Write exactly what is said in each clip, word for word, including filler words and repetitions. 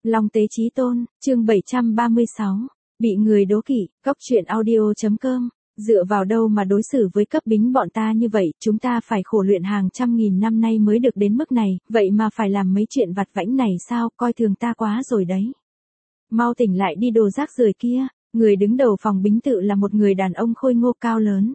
Long Tế Chí Tôn, chương bảy trăm ba mươi sáu. Bị người đố kỵ, Cóc Truyện Audio chấm com. Dựa vào đâu mà đối xử với cấp bính bọn ta như vậy, chúng ta phải khổ luyện hàng trăm nghìn năm nay mới được đến mức này, vậy mà phải làm mấy chuyện vặt vãnh này sao, coi thường ta quá rồi đấy. Mau tỉnh lại đi đồ rác rưởi kia. Người đứng đầu phòng bính tự là một người đàn ông khôi ngô cao lớn.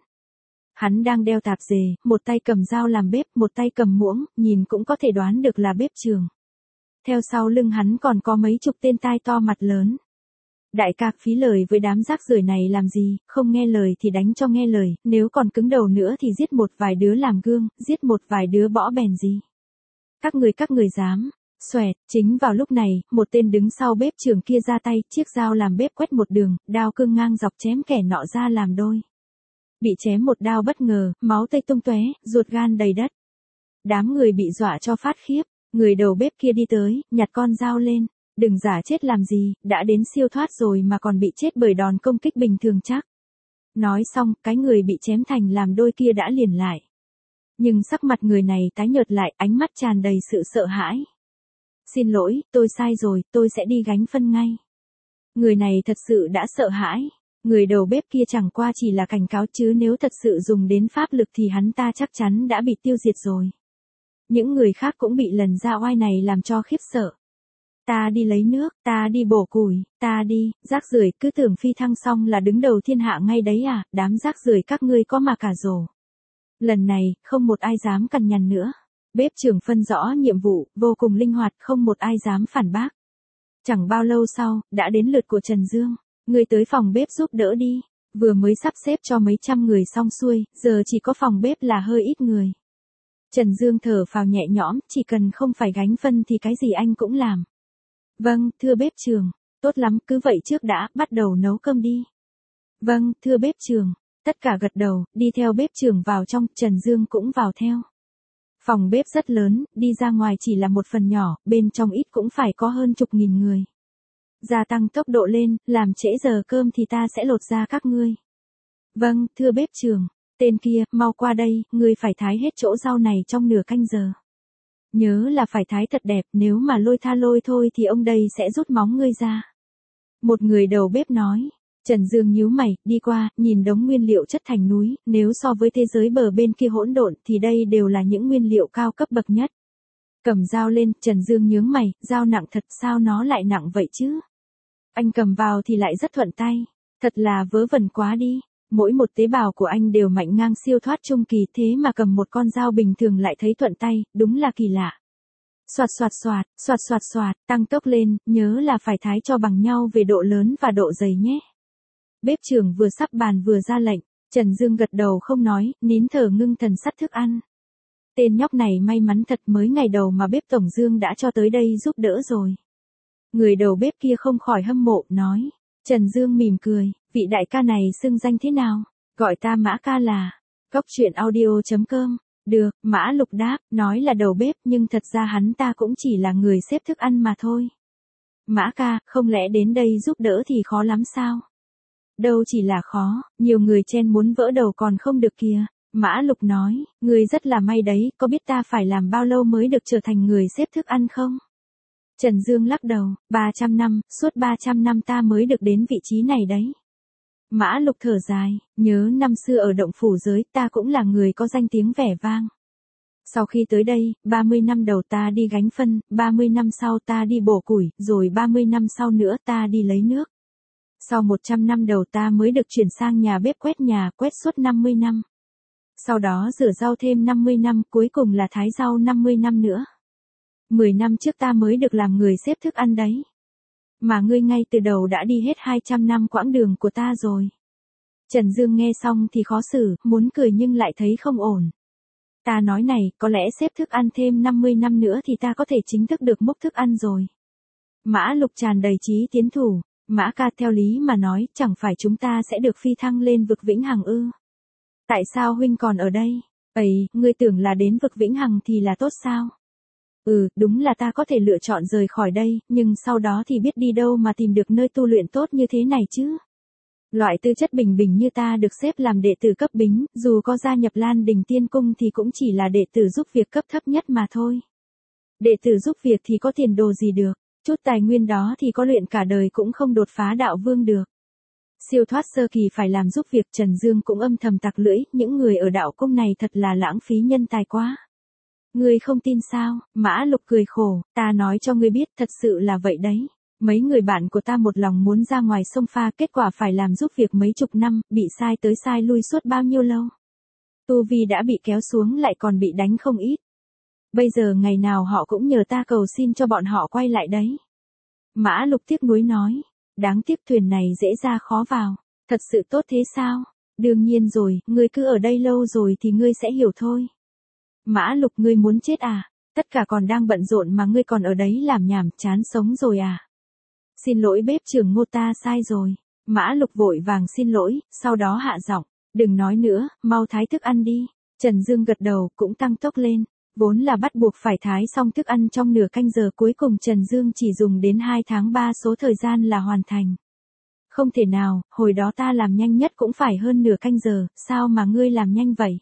Hắn đang đeo tạp dề, một tay cầm dao làm bếp, một tay cầm muỗng, nhìn cũng có thể đoán được là bếp trường. Theo sau lưng hắn còn có mấy chục tên tai to mặt lớn. Đại ca, phí lời với đám rác rưởi này làm gì, không nghe lời thì đánh cho nghe lời, nếu còn cứng đầu nữa thì giết một vài đứa làm gương, giết một vài đứa bỏ bèn gì. Các người các người dám. Xoẹt, chính vào lúc này, một tên đứng sau bếp trường kia ra tay, chiếc dao làm bếp quét một đường, đao cương ngang dọc chém kẻ nọ ra làm đôi. Bị chém một đao bất ngờ, máu tươi tung tóe, ruột gan đầy đất. Đám người bị dọa cho phát khiếp, người đầu bếp kia đi tới, nhặt con dao lên, đừng giả chết làm gì, đã đến siêu thoát rồi mà còn bị chết bởi đòn công kích bình thường chắc. Nói xong, cái người bị chém thành làm đôi kia đã liền lại. Nhưng sắc mặt người này tái nhợt lại, ánh mắt tràn đầy sự sợ hãi. Xin lỗi, tôi sai rồi, tôi sẽ đi gánh phân ngay. Người này thật sự đã sợ hãi. Người đầu bếp kia chẳng qua chỉ là cảnh cáo chứ nếu thật sự dùng đến pháp lực thì hắn ta chắc chắn đã bị tiêu diệt rồi. Những người khác cũng bị lần ra oai này làm cho khiếp sợ. Ta đi lấy nước, ta đi bổ củi, ta đi, rác rưởi cứ tưởng phi thăng xong là đứng đầu thiên hạ ngay đấy à, đám rác rưởi các ngươi có mà cả rồ. Lần này, không một ai dám cằn nhằn nữa. Bếp trưởng phân rõ nhiệm vụ, vô cùng linh hoạt, không một ai dám phản bác. Chẳng bao lâu sau, đã đến lượt của Trần Dương. Người tới phòng bếp giúp đỡ đi. Vừa mới sắp xếp cho mấy trăm người xong xuôi, giờ chỉ có phòng bếp là hơi ít người. Trần Dương thở phào nhẹ nhõm, chỉ cần không phải gánh phân thì cái gì anh cũng làm. Vâng, thưa bếp trưởng. Tốt lắm, cứ vậy trước đã, bắt đầu nấu cơm đi. Vâng, thưa bếp trưởng. Tất cả gật đầu, đi theo bếp trưởng vào trong, Trần Dương cũng vào theo. Phòng bếp rất lớn, đi ra ngoài chỉ là một phần nhỏ, bên trong ít cũng phải có hơn chục nghìn người. Gia tăng tốc độ lên, làm trễ giờ cơm thì ta sẽ lột ra các ngươi. Vâng, thưa bếp trưởng. Tên kia, mau qua đây, ngươi phải thái hết chỗ rau này trong nửa canh giờ. Nhớ là phải thái thật đẹp, nếu mà lôi tha lôi thôi thì ông đây sẽ rút móng ngươi ra. Một người đầu bếp nói. Trần Dương nhíu mày, đi qua, nhìn đống nguyên liệu chất thành núi, nếu so với thế giới bờ bên kia hỗn độn thì đây đều là những nguyên liệu cao cấp bậc nhất. Cầm dao lên, Trần Dương nhướng mày, dao nặng thật sao nó lại nặng vậy chứ? Anh cầm vào thì lại rất thuận tay, thật là vớ vẩn quá đi, mỗi một tế bào của anh đều mạnh ngang siêu thoát trung kỳ thế mà cầm một con dao bình thường lại thấy thuận tay, đúng là kỳ lạ. Soạt soạt soạt, soạt soạt soạt, tăng tốc lên, nhớ là phải thái cho bằng nhau về độ lớn và độ dày nhé. Bếp trưởng vừa sắp bàn vừa ra lệnh, Trần Dương gật đầu không nói, nín thở ngưng thần sắt thức ăn. Tên nhóc này may mắn thật, mới ngày đầu mà bếp tổng Dương đã cho tới đây giúp đỡ rồi. Người đầu bếp kia không khỏi hâm mộ, nói. Trần Dương mỉm cười, vị đại ca này xưng danh thế nào? Gọi ta Mã ca là. Cóc Truyện Audio chấm com. Được, Mã Lục đáp, nói là đầu bếp nhưng thật ra hắn ta cũng chỉ là người xếp thức ăn mà thôi. Mã ca, không lẽ đến đây giúp đỡ thì khó lắm sao? Đâu chỉ là khó, nhiều người chen muốn vỡ đầu còn không được kìa. Mã Lục nói, ngươi rất là may đấy, có biết ta phải làm bao lâu mới được trở thành người xếp thức ăn không? Trần Dương lắc đầu, ba trăm năm, suốt ba trăm năm ta mới được đến vị trí này đấy. Mã Lục thở dài, nhớ năm xưa ở động phủ giới ta cũng là người có danh tiếng vẻ vang. Sau khi tới đây, ba mươi năm đầu ta đi gánh phân, ba mươi năm sau ta đi bổ củi, rồi ba mươi năm sau nữa ta đi lấy nước. Sau một trăm năm đầu ta mới được chuyển sang nhà bếp quét nhà, quét suốt năm mươi năm. Sau đó rửa rau thêm năm mươi năm, cuối cùng là thái rau năm mươi năm nữa. mười năm trước ta mới được làm người xếp thức ăn đấy. Mà ngươi ngay từ đầu đã đi hết hai trăm năm quãng đường của ta rồi. Trần Dương nghe xong thì khó xử, muốn cười nhưng lại thấy không ổn. Ta nói này, có lẽ xếp thức ăn thêm năm mươi năm nữa thì ta có thể chính thức được múc thức ăn rồi. Mã Lục tràn đầy chí tiến thủ. Mã ca, theo lý mà nói, chẳng phải chúng ta sẽ được phi thăng lên vực vĩnh hằng ư? Tại sao huynh còn ở đây? Ấy, ngươi tưởng là đến vực vĩnh hằng thì là tốt sao? Ừ, đúng là ta có thể lựa chọn rời khỏi đây, nhưng sau đó thì biết đi đâu mà tìm được nơi tu luyện tốt như thế này chứ? Loại tư chất bình bình như ta được xếp làm đệ tử cấp bính, dù có gia nhập Lan Đình Tiên Cung thì cũng chỉ là đệ tử giúp việc cấp thấp nhất mà thôi. Đệ tử giúp việc thì có tiền đồ gì được? Chút tài nguyên đó thì có luyện cả đời cũng không đột phá đạo vương được. Siêu thoát sơ kỳ phải làm giúp việc, Trần Dương cũng âm thầm tặc lưỡi, những người ở đạo cung này thật là lãng phí nhân tài quá. Ngươi không tin sao? Mã Lục cười khổ, ta nói cho ngươi biết thật sự là vậy đấy. Mấy người bạn của ta một lòng muốn ra ngoài sông pha, kết quả phải làm giúp việc mấy chục năm, bị sai tới sai lui suốt bao nhiêu lâu. Tu vi đã bị kéo xuống lại còn bị đánh không ít. Bây giờ ngày nào họ cũng nhờ ta cầu xin cho bọn họ quay lại đấy. Mã Lục tiếc nuối nói, đáng tiếc thuyền này dễ ra khó vào, thật sự tốt thế sao? Đương nhiên rồi, ngươi cứ ở đây lâu rồi thì ngươi sẽ hiểu thôi. Mã Lục, ngươi muốn chết à? Tất cả còn đang bận rộn mà ngươi còn ở đấy làm nhảm, chán sống rồi à? Xin lỗi bếp trưởng Ngô, ta sai rồi. Mã Lục vội vàng xin lỗi, sau đó hạ giọng, đừng nói nữa, mau thái thức ăn đi. Trần Dương gật đầu, cũng tăng tốc lên. Vốn là bắt buộc phải thái xong thức ăn trong nửa canh giờ, cuối cùng Trần Dương chỉ dùng đến hai tháng ba số thời gian là hoàn thành. Không thể nào, hồi đó ta làm nhanh nhất cũng phải hơn nửa canh giờ, sao mà ngươi làm nhanh vậy?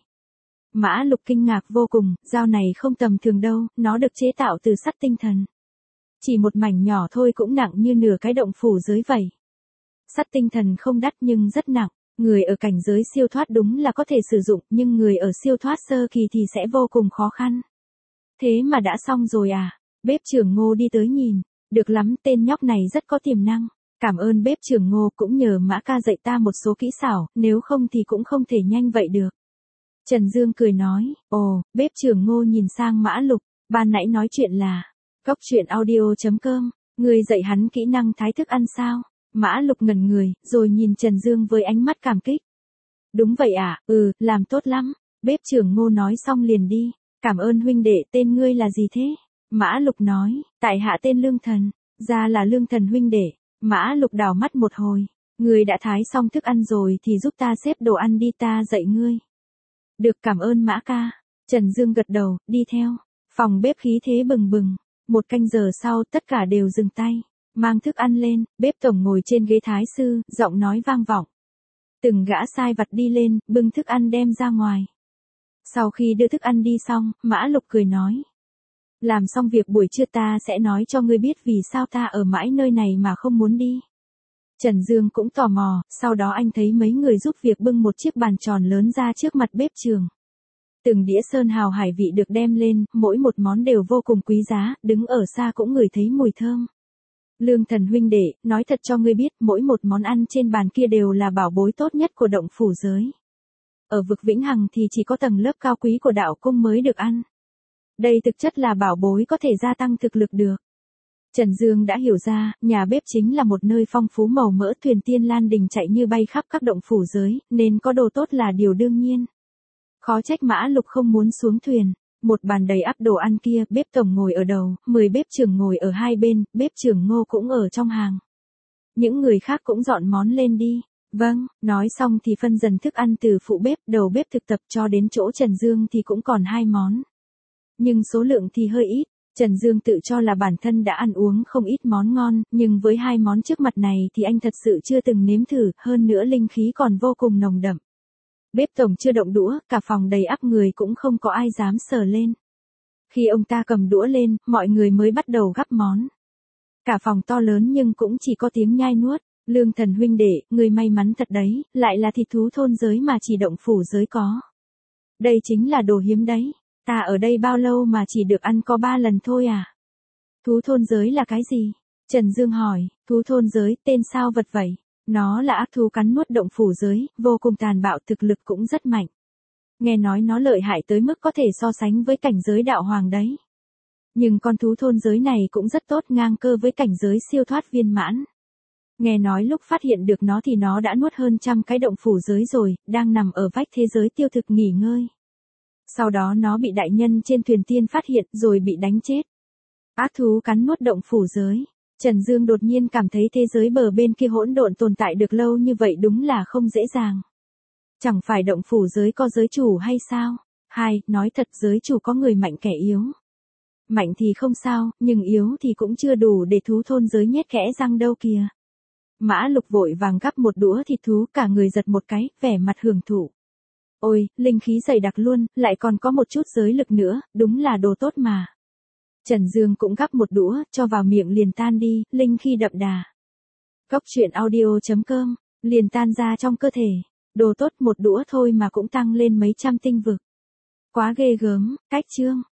Mã Lục kinh ngạc vô cùng, dao này không tầm thường đâu, nó được chế tạo từ sắt tinh thần. Chỉ một mảnh nhỏ thôi cũng nặng như nửa cái động phủ giới vậy. Sắt tinh thần không đắt nhưng rất nặng, người ở cảnh giới siêu thoát đúng là có thể sử dụng, nhưng người ở siêu thoát sơ kỳ thì sẽ vô cùng khó khăn. Thế mà đã xong rồi à? Bếp trưởng Ngô đi tới nhìn, được lắm, tên nhóc này rất có tiềm năng. Cảm ơn bếp trưởng Ngô, cũng nhờ Mã ca dạy ta một số kỹ xảo, nếu không thì cũng không thể nhanh vậy được. Trần Dương cười nói, ồ, bếp trưởng Ngô nhìn sang Mã Lục, ban nãy nói chuyện là, cóc truyện audio chấm com, người dạy hắn kỹ năng thái thức ăn sao? Mã Lục ngẩn người, rồi nhìn Trần Dương với ánh mắt cảm kích. Đúng vậy à, ừ, làm tốt lắm. Bếp trưởng Ngô nói xong liền đi. Cảm ơn huynh đệ, tên ngươi là gì thế? Mã Lục nói, tại hạ tên Lương Thần, ra là Lương Thần huynh đệ. Mã Lục đảo mắt một hồi, ngươi đã thái xong thức ăn rồi thì giúp ta xếp đồ ăn đi, ta dạy ngươi. Được, cảm ơn Mã ca. Trần Dương gật đầu, đi theo. Phòng bếp khí thế bừng bừng. Một canh giờ sau tất cả đều dừng tay. Mang thức ăn lên, bếp tổng ngồi trên ghế thái sư, giọng nói vang vọng. Từng gã sai vặt đi lên, bưng thức ăn đem ra ngoài. Sau khi đưa thức ăn đi xong, Mã Lục cười nói. Làm xong việc buổi trưa ta sẽ nói cho ngươi biết vì sao ta ở mãi nơi này mà không muốn đi. Trần Dương cũng tò mò, sau đó anh thấy mấy người giúp việc bưng một chiếc bàn tròn lớn ra trước mặt bếp trường. Từng đĩa sơn hào hải vị được đem lên, mỗi một món đều vô cùng quý giá, đứng ở xa cũng ngửi thấy mùi thơm. Lương Thần huynh đệ, nói thật cho ngươi biết, mỗi một món ăn trên bàn kia đều là bảo bối tốt nhất của động phủ giới. Ở vực Vĩnh Hằng thì chỉ có tầng lớp cao quý của đạo cung mới được ăn. Đây thực chất là bảo bối có thể gia tăng thực lực được. Trần Dương đã hiểu ra, nhà bếp chính là một nơi phong phú màu mỡ, thuyền tiên lan đình chạy như bay khắp các động phủ giới, nên có đồ tốt là điều đương nhiên. Khó trách Mã Lục không muốn xuống thuyền. Một bàn đầy ắp đồ ăn kia, bếp tổng ngồi ở đầu, mười bếp trưởng ngồi ở hai bên, bếp trưởng Ngô cũng ở trong hàng. Những người khác cũng dọn món lên đi. Vâng, nói xong thì phân dần thức ăn từ phụ bếp, đầu bếp thực tập cho đến chỗ Trần Dương thì cũng còn hai món. Nhưng số lượng thì hơi ít. Trần Dương tự cho là bản thân đã ăn uống không ít món ngon, nhưng với hai món trước mặt này thì anh thật sự chưa từng nếm thử, hơn nữa linh khí còn vô cùng nồng đậm. Bếp tổng chưa động đũa, cả phòng đầy ắp người cũng không có ai dám sờ lên. Khi ông ta cầm đũa lên, mọi người mới bắt đầu gắp món. Cả phòng to lớn nhưng cũng chỉ có tiếng nhai nuốt. Lương Thần huynh đệ, người may mắn thật đấy, lại là thịt thú thôn giới mà chỉ động phủ giới có. Đây chính là đồ hiếm đấy. Ta ở đây bao lâu mà chỉ được ăn có ba lần thôi à? Thú thôn giới là cái gì? Trần Dương hỏi, thú thôn giới, tên sao vật vậy? Nó là ác thú cắn nuốt động phủ giới, vô cùng tàn bạo, thực lực cũng rất mạnh. Nghe nói nó lợi hại tới mức có thể so sánh với cảnh giới đạo hoàng đấy. Nhưng con thú thôn giới này cũng rất tốt, ngang cơ với cảnh giới siêu thoát viên mãn. Nghe nói lúc phát hiện được nó thì nó đã nuốt hơn trăm cái động phủ giới rồi, đang nằm ở vách thế giới tiêu thực nghỉ ngơi. Sau đó nó bị đại nhân trên thuyền tiên phát hiện rồi bị đánh chết. Ác thú cắn nuốt động phủ giới. Trần Dương đột nhiên cảm thấy thế giới bờ bên kia hỗn độn tồn tại được lâu như vậy đúng là không dễ dàng. Chẳng phải động phủ giới có giới chủ hay sao? Hai, nói thật giới chủ có người mạnh kẻ yếu. Mạnh thì không sao, nhưng yếu thì cũng chưa đủ để thú thôn giới nhét kẽ răng đâu kìa. Mã Lục vội vàng gắp một đũa thịt thú, cả người giật một cái, vẻ mặt hưởng thụ. Ôi, linh khí dày đặc luôn, lại còn có một chút giới lực nữa, đúng là đồ tốt mà. Trần Dương cũng gắp một đũa, cho vào miệng liền tan đi, linh khi đậm đà. Cốc truyện audio chấm com, liền tan ra trong cơ thể. Đồ tốt một đũa thôi mà cũng tăng lên mấy trăm tinh vực. Quá ghê gớm, cách chương.